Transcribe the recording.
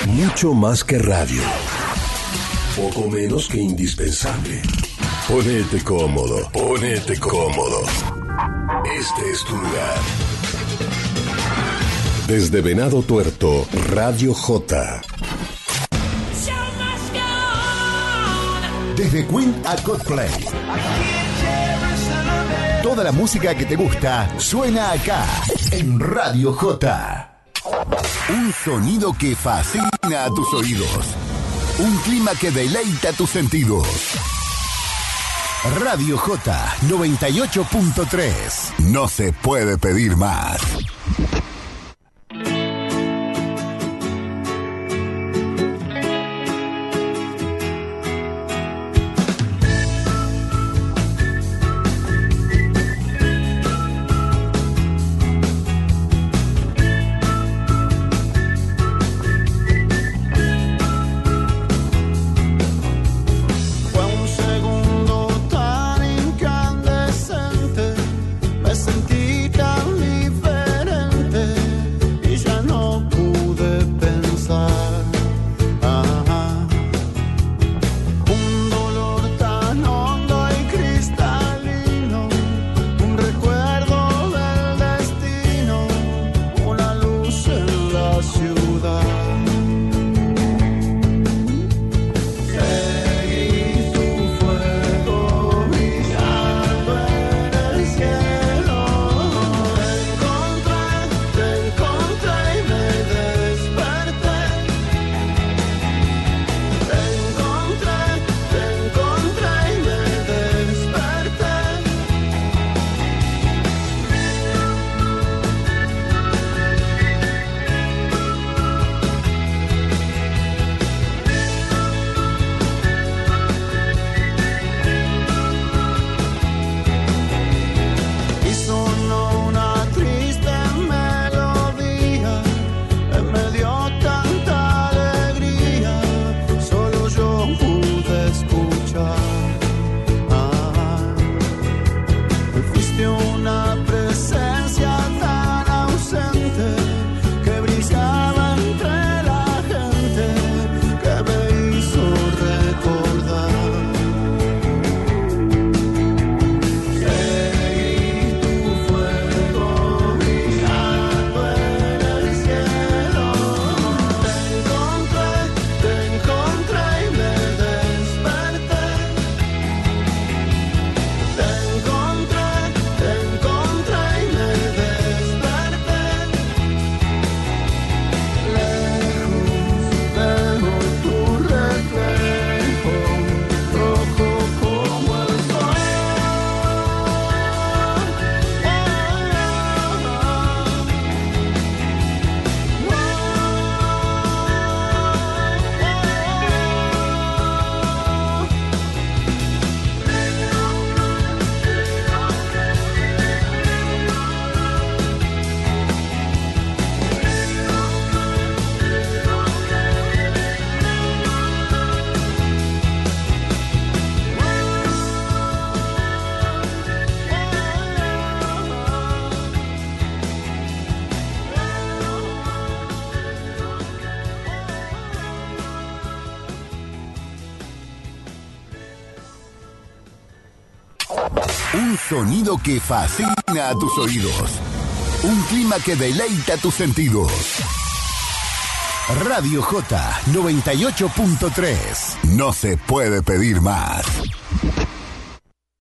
Mucho más que radio. Poco menos que indispensable. Ponete cómodo, ponete cómodo. Este es tu lugar. Desde Venado Tuerto, Radio J. Desde Queen a Coldplay. Toda la música que te gusta suena acá, en Radio J. Un sonido que fascina a tus oídos. Un clima que deleita tus sentidos. Radio J 98.3. No se puede pedir más. Sentí tan diferente y ya no pude pensar. Un dolor tan hondo y cristalino, un recuerdo del destino, una luz en la ciudad. Seguí tu fuego brillando en el cielo. Te encontré y me desperté. Te encontré y me desperté. Y sonó una triste melodía, me dio tanta alegría, solo yo pude escuchar. Fuiste una presencia tan ausente que brillaba entre la gente, que me hizo recordar. Seguí tu fuego brillando en el cielo. Te encontré y me desperté. Te encontré y me desperté. Lejos veo tu reflejo, rojo como el sol. Un sonido que fascina a tus oídos. Un clima que deleita tus sentidos. Radio J 98.3. No se puede pedir más.